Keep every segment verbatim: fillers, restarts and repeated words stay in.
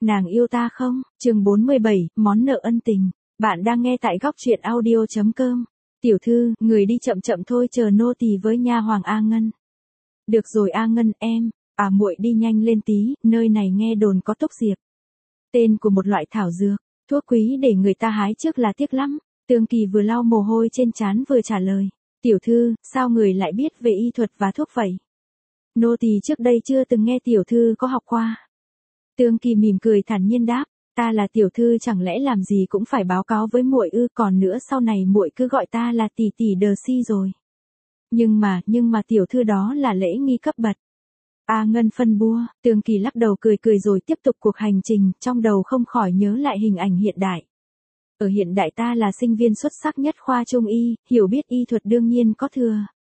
Nàng yêu ta không? Chương bốn mươi bảy, món nợ ân tình. Bạn đang nghe tại góc truyện audio chấm com. Tiểu thư, người đi chậm chậm thôi, chờ nô tỳ với nha hoàng A Ngân. Được rồi A Ngân em, à muội đi nhanh lên tí, nơi này nghe đồn có tốc diệp. Tên của một loại thảo dược, thuốc quý để người ta hái trước là tiếc lắm. Tương Kỳ vừa lau mồ hôi trên trán vừa trả lời. Tiểu thư, sao người lại biết về y thuật và thuốc vậy? Nô tỳ trước đây chưa từng nghe tiểu thư có học qua. Tương Kỳ mỉm cười thản nhiên đáp, ta là tiểu thư chẳng lẽ làm gì cũng phải báo cáo với muội ư, còn nữa sau này muội cứ gọi ta là tỷ tỷ Đờ Si rồi. Nhưng mà, nhưng mà tiểu thư đó là lễ nghi cấp bậc. A Ngân phân bua, Tương Kỳ lắc đầu cười cười rồi tiếp tục cuộc hành trình, trong đầu không khỏi nhớ lại hình ảnh hiện đại. Ở hiện đại ta là sinh viên xuất sắc nhất khoa trung y, hiểu biết y thuật đương nhiên có thừa.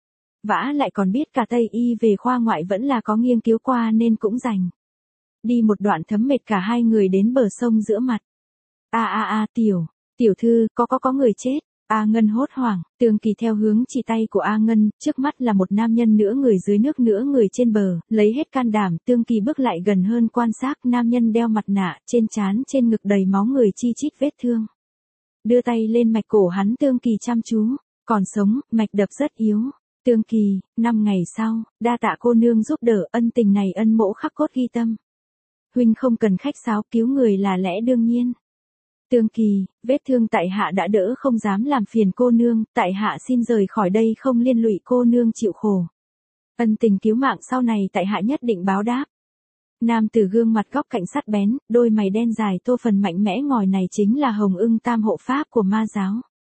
Vả lại còn biết cả Tây y, về khoa ngoại vẫn là có nghiên cứu qua nên cũng rành. Đi một đoạn thấm mệt cả hai người đến bờ sông giữa mặt. A a a tiểu, tiểu thư, có có có người chết. A Ngân hốt hoảng, Tương Kỳ theo hướng chỉ tay của A Ngân, trước mắt là một nam nhân nửa người dưới nước nửa người trên bờ, lấy hết can đảm, Tương Kỳ bước lại gần hơn quan sát, nam nhân đeo mặt nạ, trên trán trên ngực đầy máu người chi chít vết thương. Đưa tay lên mạch cổ hắn, Tương Kỳ chăm chú, còn sống, mạch đập rất yếu. Tương Kỳ, năm ngày sau, đa tạ cô nương giúp đỡ, ân tình này ân mỗ khắc cốt ghi tâm. Huynh không cần khách sáo, cứu người là lẽ đương nhiên. Tương Kỳ, vết thương tại hạ đã đỡ, không dám làm phiền cô nương, tại hạ xin rời khỏi đây không liên lụy cô nương chịu khổ. Ân tình cứu mạng sau này tại hạ nhất định báo đáp. Nam tử gương mặt góc cạnh sắt bén, đôi mày đen dài tô phần mạnh mẽ ngòi này chính là Hồng Ưng Tam hộ pháp của ma giáo.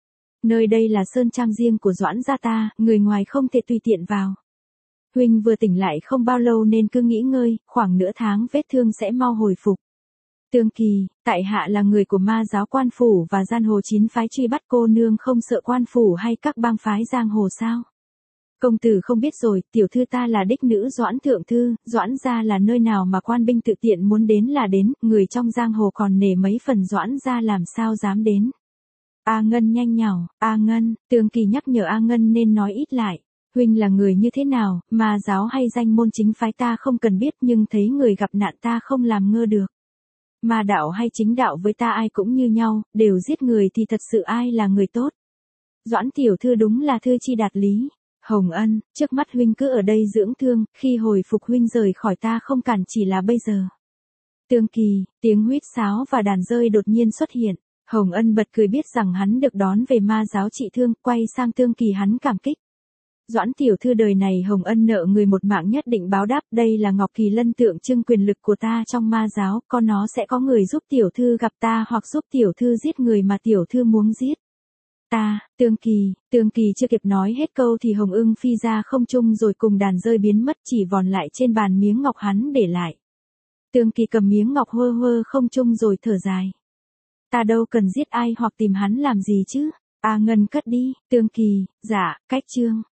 Nơi đây là sơn trang riêng của Doãn gia ta, người ngoài không thể tùy tiện vào. Huynh vừa tỉnh lại không bao lâu nên cứ nghỉ ngơi, khoảng nửa tháng vết thương sẽ mau hồi phục. Tương Kỳ, tại hạ là người của ma giáo Quan Phủ và giang hồ chín phái truy bắt cô nương, không sợ Quan Phủ hay các bang phái giang hồ sao? Công tử không biết rồi, tiểu thư ta là đích nữ Doãn thượng thư, Doãn gia là nơi nào mà quan binh tự tiện muốn đến là đến, người trong giang hồ còn nể mấy phần Doãn gia làm sao dám đến. A Ngân nhanh nhảu, A Ngân, Tương Kỳ nhắc nhở A Ngân nên nói ít lại. Huynh là người như thế nào, ma giáo hay danh môn chính phái ta không cần biết, nhưng thấy người gặp nạn ta không làm ngơ được. Ma đạo hay chính đạo với ta ai cũng như nhau, đều giết người thì thật sự ai là người tốt. Doãn tiểu thư đúng là thư chi đạt lý. Hồng Ân, trước mắt huynh cứ ở đây dưỡng thương, khi hồi phục huynh rời khỏi ta không cản chỉ là bây giờ. Tương Kỳ, tiếng huýt sáo và đàn rơi đột nhiên xuất hiện. Hồng Ân bật cười biết rằng hắn được đón về ma giáo trị thương, quay sang Tương Kỳ hắn cảm kích. Doãn tiểu thư đời này Hồng Ân nợ người một mạng nhất định báo đáp, đây là Ngọc Kỳ Lân tượng trưng quyền lực của ta trong ma giáo, có nó sẽ có người giúp tiểu thư gặp ta hoặc giúp tiểu thư giết người mà tiểu thư muốn giết. Ta, Tương Kỳ, Tương Kỳ chưa kịp nói hết câu thì Hồng Ưng phi ra không trung rồi cùng đàn rơi biến mất, chỉ vòn lại trên bàn miếng ngọc hắn để lại. Tương Kỳ cầm miếng ngọc hơ hơ không trung rồi thở dài. Ta đâu cần giết ai hoặc tìm hắn làm gì chứ. A Ngân cất đi, Tương Kỳ, dạ, cách chương.